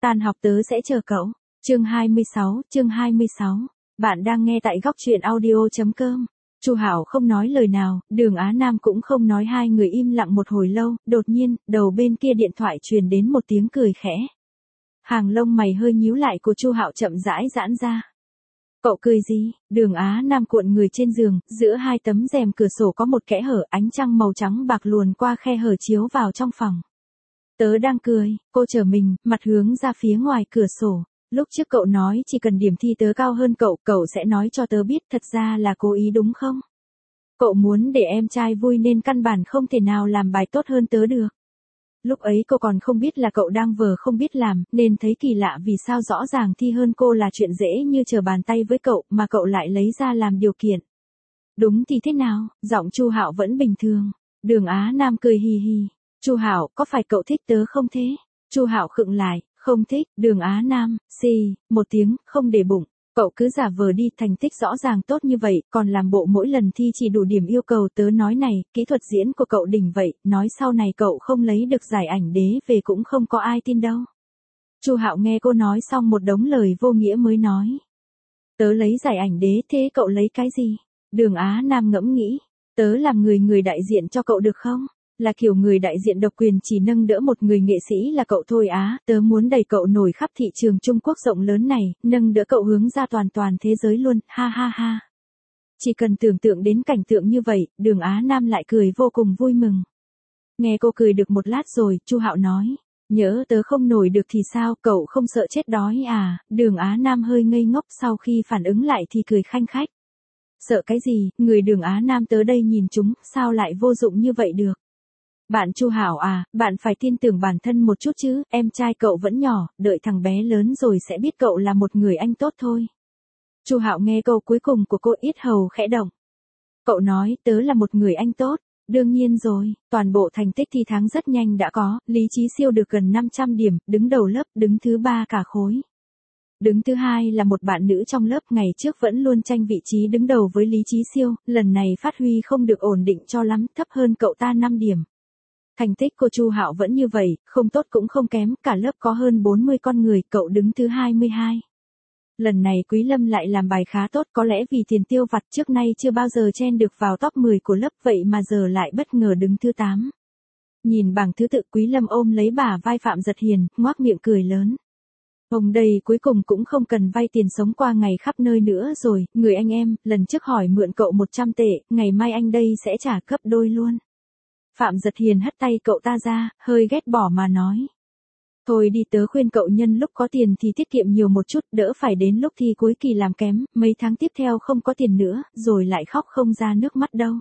Tan học tớ sẽ chờ cậu. Chương 26. Bạn đang nghe tại góc truyện audio.com. Chu Hạo không nói lời nào, Đường Á Nam cũng không nói, hai người im lặng một hồi lâu, đột nhiên, đầu bên kia điện thoại truyền đến một tiếng cười khẽ. Hàng lông mày hơi nhíu lại của Chu Hạo chậm rãi giãn ra. Cậu cười gì? Đường Á Nam cuộn người trên giường, giữa hai tấm rèm cửa sổ có một kẽ hở, ánh trăng màu trắng bạc luồn qua khe hở chiếu vào trong phòng. Tớ đang cười, cô trở mình, mặt hướng ra phía ngoài cửa sổ. Lúc trước cậu nói chỉ cần điểm thi tớ cao hơn cậu, cậu sẽ nói cho tớ biết, thật ra là cố ý đúng không? Cậu muốn để em trai vui nên căn bản không thể nào làm bài tốt hơn tớ được. Lúc ấy cô còn không biết là cậu đang vờ không biết làm, nên thấy kỳ lạ vì sao rõ ràng thi hơn cô là chuyện dễ như trở bàn tay với cậu, mà cậu lại lấy ra làm điều kiện. Đúng thì thế nào? Giọng Chu Hạo vẫn bình thường. Đường Á Nam cười hì hì. Chu Hạo, có phải cậu thích tớ không thế? Chu Hạo khựng lại, không thích. Đường Á Nam, xì, một tiếng, không để bụng. Cậu cứ giả vờ đi, thành tích rõ ràng tốt như vậy, còn làm bộ mỗi lần thi chỉ đủ điểm yêu cầu tớ nói này, kỹ thuật diễn của cậu đỉnh vậy, nói sau này cậu không lấy được giải ảnh đế về cũng không có ai tin đâu. Chu Hạo nghe cô nói xong một đống lời vô nghĩa mới nói. Tớ lấy giải ảnh đế, thế cậu lấy cái gì? Đường Á Nam ngẫm nghĩ, tớ làm người đại diện cho cậu được không? Là kiểu người đại diện độc quyền chỉ nâng đỡ một người nghệ sĩ là cậu thôi á, tớ muốn đẩy cậu nổi khắp thị trường Trung Quốc rộng lớn này, nâng đỡ cậu hướng ra toàn thế giới luôn, ha ha ha. Chỉ cần tưởng tượng đến cảnh tượng như vậy, Đường Á Nam lại cười vô cùng vui mừng. Nghe cô cười được một lát rồi, Chu Hạo nói, nhỡ tớ không nổi được thì sao, cậu không sợ chết đói à? Đường Á Nam hơi ngây ngốc, sau khi phản ứng lại thì cười khanh khách. Sợ cái gì, người Đường Á Nam tớ đây nhìn chúng, sao lại vô dụng như vậy được? Bạn Chu Hạo à, bạn phải tin tưởng bản thân một chút chứ, em trai cậu vẫn nhỏ, đợi thằng bé lớn rồi sẽ biết cậu là một người anh tốt thôi. Chu Hạo nghe câu cuối cùng của cô, yết hầu khẽ động. Cậu nói tớ là một người anh tốt, đương nhiên rồi, toàn bộ thành tích thi tháng rất nhanh đã có, Lý Chí Siêu được gần 500 điểm, đứng đầu lớp, đứng thứ 3 cả khối. Đứng thứ 2 là một bạn nữ trong lớp, ngày trước vẫn luôn tranh vị trí đứng đầu với Lý Chí Siêu, lần này phát huy không được ổn định cho lắm, thấp hơn cậu ta 5 điểm. Thành tích của Chu Hạo vẫn như vậy, không tốt cũng không kém, cả lớp có hơn 40 con người, cậu đứng thứ 22. Lần này Quý Lâm lại làm bài khá tốt, có lẽ vì tiền tiêu vặt trước nay chưa bao giờ chen được vào top 10 của lớp, vậy mà giờ lại bất ngờ đứng thứ 8. Nhìn bảng thứ tự, Quý Lâm ôm lấy bả vai Phạm Giật Hiền, ngoác miệng cười lớn. Ông đây cuối cùng cũng không cần vay tiền sống qua ngày khắp nơi nữa rồi, người anh em, lần trước hỏi mượn cậu 100 tệ, ngày mai anh đây sẽ trả gấp đôi luôn. Phạm Giật Hiền hất tay cậu ta ra, hơi ghét bỏ mà nói. Thôi đi, tớ khuyên cậu nhân lúc có tiền thì tiết kiệm nhiều một chút, đỡ phải đến lúc thi cuối kỳ làm kém, mấy tháng tiếp theo không có tiền nữa, rồi lại khóc không ra nước mắt đâu.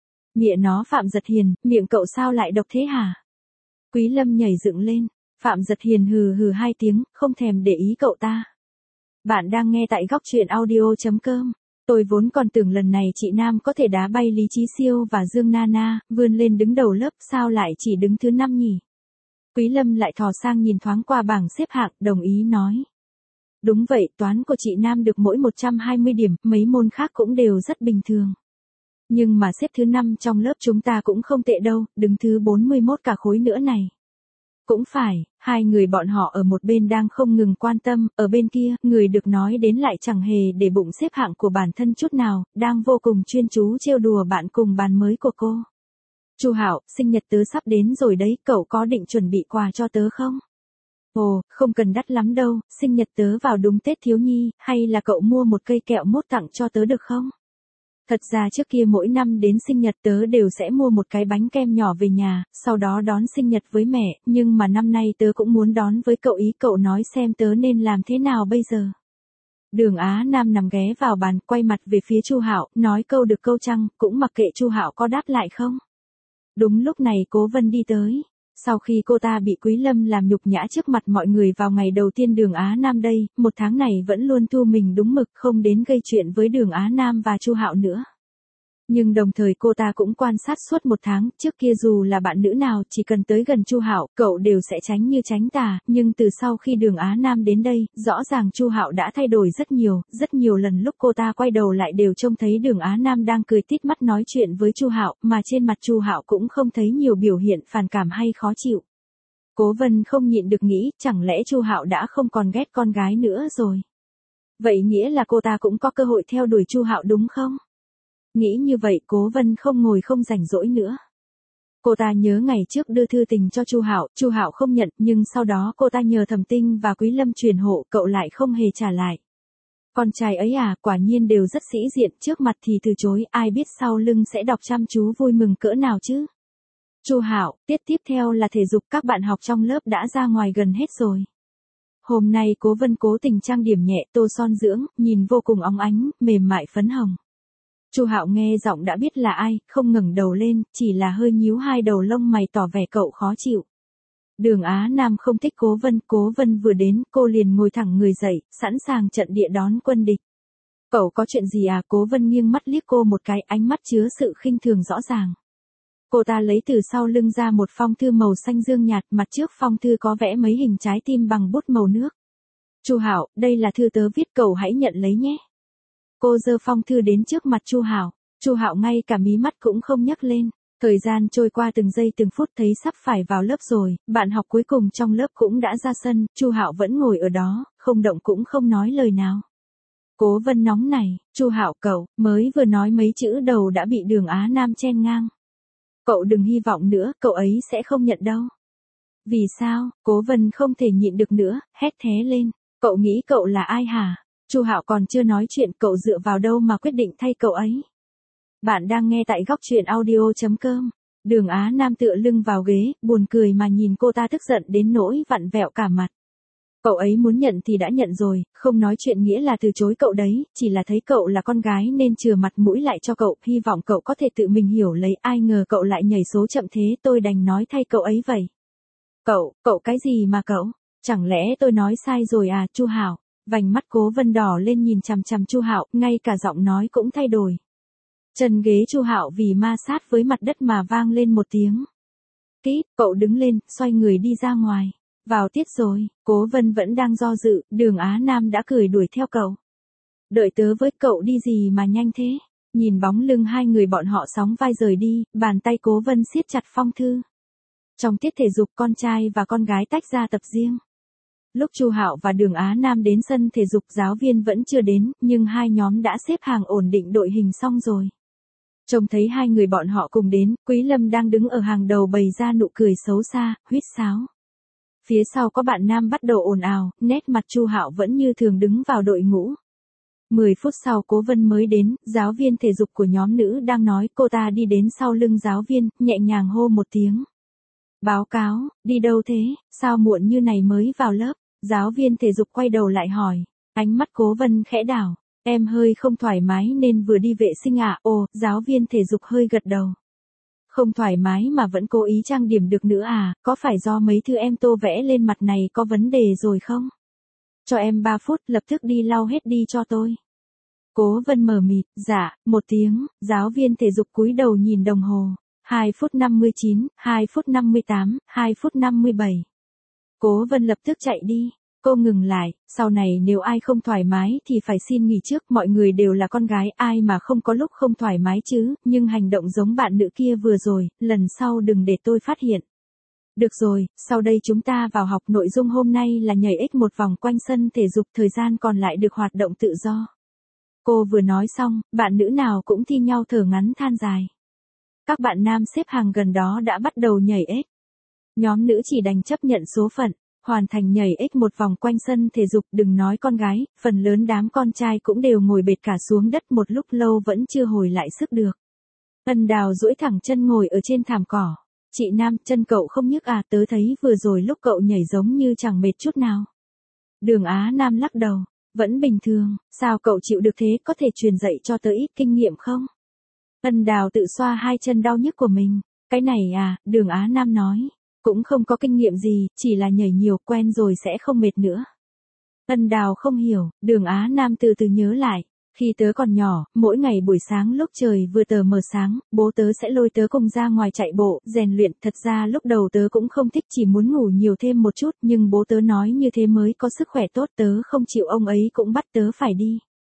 Mẹ nó, Phạm Giật Hiền, miệng cậu sao lại độc thế hả? Quý Lâm nhảy dựng lên, Phạm Giật Hiền hừ hừ 2 tiếng, không thèm để ý cậu ta. Bạn đang nghe tại góc truyện audio.com. Tôi vốn còn tưởng lần này chị Nam có thể đá bay Lý Chí Siêu và Dương Nana, vươn lên đứng đầu lớp, sao lại chỉ đứng thứ 5 nhỉ? Quý Lâm lại thò sang nhìn thoáng qua bảng xếp hạng, đồng ý nói. Đúng vậy, toán của chị Nam được mỗi 120 điểm, mấy môn khác cũng đều rất bình thường. Nhưng mà xếp thứ 5 trong lớp chúng ta cũng không tệ đâu, đứng thứ 41 cả khối nữa này. Cũng phải, hai người bọn họ ở một bên đang không ngừng quan tâm, ở bên kia, người được nói đến lại chẳng hề để bụng xếp hạng của bản thân chút nào, đang vô cùng chuyên chú trêu đùa bạn cùng bàn mới của cô. Chu Hạo, sinh nhật tớ sắp đến rồi đấy, cậu có định chuẩn bị quà cho tớ không? Ồ, không cần đắt lắm đâu, sinh nhật tớ vào đúng Tết thiếu nhi, hay là cậu mua một cây kẹo mốt tặng cho tớ được không? Thật ra trước kia mỗi năm đến sinh nhật tớ đều sẽ mua một cái bánh kem nhỏ về nhà, sau đó đón sinh nhật với mẹ, nhưng mà năm nay tớ cũng muốn đón với cậu ý, cậu nói xem tớ nên làm thế nào bây giờ. Đường Á Nam nằm ghé vào bàn, quay mặt về phía Chu Hạo, nói câu được câu trăng, cũng mặc kệ Chu Hạo có đáp lại không. Đúng lúc này Cố Vân đi tới. Sau khi cô ta bị Quý Lâm làm nhục nhã trước mặt mọi người vào ngày đầu tiên Đường Á Nam đây, một tháng này vẫn luôn thu mình đúng mực, không đến gây chuyện với Đường Á Nam và Chu Hạo nữa. Nhưng đồng thời cô ta cũng quan sát suốt một tháng, trước kia dù là bạn nữ nào chỉ cần tới gần Chu Hạo, cậu đều sẽ tránh như tránh tà, nhưng từ sau khi Đường Á Nam đến đây, rõ ràng Chu Hạo đã thay đổi rất nhiều lần lúc cô ta quay đầu lại đều trông thấy Đường Á Nam đang cười tít mắt nói chuyện với Chu Hạo, mà trên mặt Chu Hạo cũng không thấy nhiều biểu hiện phản cảm hay khó chịu. Cố Vân không nhịn được nghĩ, chẳng lẽ Chu Hạo đã không còn ghét con gái nữa rồi? Vậy nghĩa là cô ta cũng có cơ hội theo đuổi Chu Hạo đúng không? Nghĩ như vậy Cố Vân không ngồi không rảnh rỗi nữa. Cô ta nhớ ngày trước đưa thư tình cho Chu Hạo không nhận, nhưng sau đó cô ta nhờ Thẩm Tinh và Quý Lâm truyền hộ, cậu lại không hề trả lại. Con trai ấy à, quả nhiên đều rất sĩ diện, trước mặt thì từ chối, ai biết sau lưng sẽ đọc chăm chú vui mừng cỡ nào chứ. Chu Hạo, tiết tiếp theo là thể dục, các bạn học trong lớp đã ra ngoài gần hết rồi. Hôm nay Cố Vân cố tình trang điểm nhẹ, tô son dưỡng, nhìn vô cùng óng ánh, mềm mại phấn hồng. Chu Hạo nghe giọng đã biết là ai, không ngẩng đầu lên, chỉ là hơi nhíu hai đầu lông mày tỏ vẻ cậu khó chịu. Đường Á Nam không thích Cố Vân vừa đến, cô liền ngồi thẳng người dậy, sẵn sàng trận địa đón quân địch. Cậu có chuyện gì à? Cố Vân nghiêng mắt liếc cô một cái, ánh mắt chứa sự khinh thường rõ ràng. Cô ta lấy từ sau lưng ra một phong thư màu xanh dương nhạt, mặt trước phong thư có vẽ mấy hình trái tim bằng bút màu nước. Chu Hạo, đây là thư tớ viết, cậu hãy nhận lấy nhé. Cô giơ phong thư đến trước mặt Chu Hạo. Chu Hạo ngay cả mí mắt cũng không nhấc lên. Thời gian trôi qua từng giây từng phút, thấy sắp phải vào lớp rồi, bạn học cuối cùng trong lớp cũng đã ra sân, Chu Hạo vẫn ngồi ở đó, không động cũng không nói lời nào. Cố Vân nóng này, Chu Hạo cậu, mới vừa nói mấy chữ đầu đã bị Đường Á Nam chen ngang. Cậu đừng hy vọng nữa, cậu ấy sẽ không nhận đâu. Vì sao? Cố Vân không thể nhịn được nữa, hét thé lên. Cậu nghĩ cậu là ai hả? Chu Hạo còn chưa nói chuyện, cậu dựa vào đâu mà quyết định thay cậu ấy? Bạn đang nghe tại góc truyện audio.com. Đường Á Nam tựa lưng vào ghế, buồn cười mà nhìn cô ta tức giận đến nỗi vặn vẹo cả mặt. Cậu ấy muốn nhận thì đã nhận rồi, không nói chuyện nghĩa là từ chối cậu đấy, chỉ là thấy cậu là con gái nên chừa mặt mũi lại cho cậu, hy vọng cậu có thể tự mình hiểu lấy, ai ngờ cậu lại nhảy số chậm thế, tôi đành nói thay cậu ấy vậy. Cậu cái gì mà cậu? Chẳng lẽ tôi nói sai rồi à? Chu Hạo, vành mắt Cố Vân đỏ lên nhìn chằm chằm Chu Hạo, ngay cả giọng nói cũng thay đổi. Chân ghế Chu Hạo vì ma sát với mặt đất mà vang lên một tiếng. Kít, cậu đứng lên, xoay người đi ra ngoài. Vào tiết rồi, Cố Vân vẫn đang do dự, Đường Á Nam đã cười đuổi theo cậu. Đợi tớ với, cậu đi gì mà nhanh thế? Nhìn bóng lưng hai người bọn họ sóng vai rời đi, bàn tay Cố Vân siết chặt phong thư. Trong tiết thể dục, con trai và con gái tách ra tập riêng. Lúc Chu Hạo và Đường Á Nam đến sân thể dục, giáo viên vẫn chưa đến, nhưng hai nhóm đã xếp hàng ổn định đội hình xong rồi. Trông thấy hai người bọn họ cùng đến, Quý Lâm đang đứng ở hàng đầu bày ra nụ cười xấu xa, huýt sáo. Phía sau có bạn nam bắt đầu ồn ào, nét mặt Chu Hạo vẫn như thường đứng vào đội ngũ. 10 phút sau Cố Vân mới đến, giáo viên thể dục của nhóm nữ đang nói, cô ta đi đến sau lưng giáo viên, nhẹ nhàng hô một tiếng. Báo cáo, đi đâu thế, sao muộn như này mới vào lớp? Giáo viên thể dục quay đầu lại hỏi, ánh mắt Cố Vân khẽ đảo. Em hơi không thoải mái nên vừa đi vệ sinh ạ. Ồ, giáo viên thể dục hơi gật đầu. Không thoải mái mà vẫn cố ý trang điểm được nữa à, có phải do mấy thứ em tô vẽ lên mặt này có vấn đề rồi không? Cho em 3 phút, lập tức đi lau hết đi cho tôi. Cố Vân mờ mịt, dạ, một tiếng, giáo viên thể dục cúi đầu nhìn đồng hồ. 2 phút 59, 2 phút 58, 2 phút 57. Cố Vân lập tức chạy đi. Cô ngừng lại, sau này nếu ai không thoải mái thì phải xin nghỉ trước, mọi người đều là con gái, ai mà không có lúc không thoải mái chứ, nhưng hành động giống bạn nữ kia vừa rồi, lần sau đừng để tôi phát hiện. Được rồi, sau đây chúng ta vào học, nội dung hôm nay là nhảy ếch một vòng quanh sân thể dục, thời gian còn lại được hoạt động tự do. Cô vừa nói xong, bạn nữ nào cũng thi nhau thở ngắn than dài. Các bạn nam xếp hàng gần đó đã bắt đầu nhảy ếch. Nhóm nữ chỉ đành chấp nhận số phận. Hoàn thành nhảy ếch một vòng quanh sân thể dục, đừng nói con gái, phần lớn đám con trai cũng đều ngồi bệt cả xuống đất một lúc lâu vẫn chưa hồi lại sức được. Ân Đào duỗi thẳng chân ngồi ở trên thảm cỏ. Chị Nam, chân cậu không nhức à, tớ thấy vừa rồi lúc cậu nhảy giống như chẳng mệt chút nào. Đường Á Nam lắc đầu, vẫn bình thường, sao cậu chịu được thế, có thể truyền dạy cho tớ ít kinh nghiệm không? Ân Đào tự xoa hai chân đau nhức của mình, cái này à, Đường Á Nam nói. Cũng không có kinh nghiệm gì, chỉ là nhảy nhiều, quen rồi sẽ không mệt nữa. Ân Đào không hiểu, Đường Á Nam từ từ nhớ lại. Khi tớ còn nhỏ, mỗi ngày buổi sáng lúc trời vừa tờ mờ sáng, bố tớ sẽ lôi tớ cùng ra ngoài chạy bộ, rèn luyện. Thật ra lúc đầu tớ cũng không thích, chỉ muốn ngủ nhiều thêm một chút, nhưng bố tớ nói như thế mới có sức khỏe tốt, tớ không chịu, ông ấy cũng bắt tớ phải đi.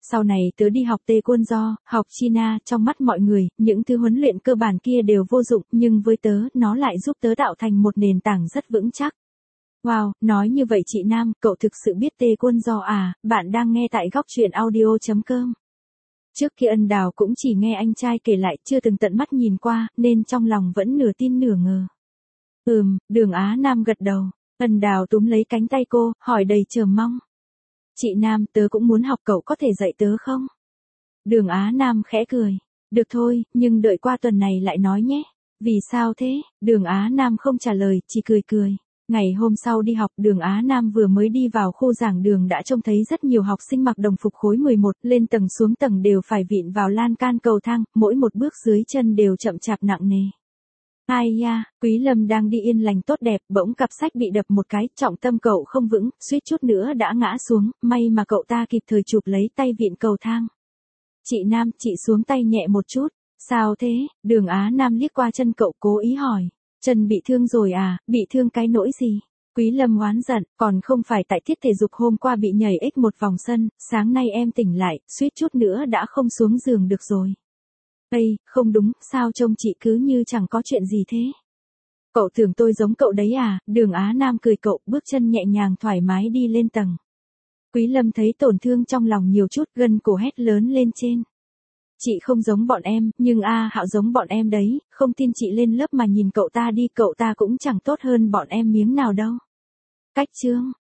Sau này tớ đi học taekwondo, học China, trong mắt mọi người, những thứ huấn luyện cơ bản kia đều vô dụng, nhưng với tớ, nó lại giúp tớ tạo thành một nền tảng rất vững chắc. Wow, nói như vậy chị Nam, cậu thực sự biết taekwondo à? Bạn đang nghe tại góc truyện audio.com. Trước kia Ân Đào cũng chỉ nghe anh trai kể lại, chưa từng tận mắt nhìn qua, nên trong lòng vẫn nửa tin nửa ngờ. Đường Á Nam gật đầu. Ân Đào túm lấy cánh tay cô, hỏi đầy chờ mong. Chị Nam, tớ cũng muốn học, cậu có thể dạy tớ không? Đường Á Nam khẽ cười. Được thôi, nhưng đợi qua tuần này lại nói nhé. Vì sao thế? Đường Á Nam không trả lời, chỉ cười cười. Ngày hôm sau đi học, Đường Á Nam vừa mới đi vào khu giảng đường đã trông thấy rất nhiều học sinh mặc đồng phục khối 11, lên tầng xuống tầng đều phải vịn vào lan can cầu thang, mỗi một bước dưới chân đều chậm chạp nặng nề. Ai ya, Quý Lâm đang đi yên lành tốt đẹp, bỗng cặp sách bị đập một cái, trọng tâm cậu không vững, suýt chút nữa đã ngã xuống, may mà cậu ta kịp thời chụp lấy tay vịn cầu thang. Chị Nam, chị xuống tay nhẹ một chút. Sao thế? Đường Á Nam liếc qua chân cậu cố ý hỏi. Chân bị thương rồi à, bị thương cái nỗi gì? Quý Lâm oán giận, còn không phải tại tiết thể dục hôm qua bị nhảy ếch một vòng sân, sáng nay em tỉnh lại, suýt chút nữa đã không xuống giường được rồi. Ây, không đúng, sao trông chị cứ như chẳng có chuyện gì thế? Cậu tưởng tôi giống cậu đấy à? Đường Á Nam cười cậu, bước chân nhẹ nhàng thoải mái đi lên tầng. Quý Lâm thấy tổn thương trong lòng nhiều chút, gân cổ hét lớn lên trên. Chị không giống bọn em, nhưng Hạo giống bọn em đấy, không tin chị lên lớp mà nhìn cậu ta đi, cậu ta cũng chẳng tốt hơn bọn em miếng nào đâu. Cách chương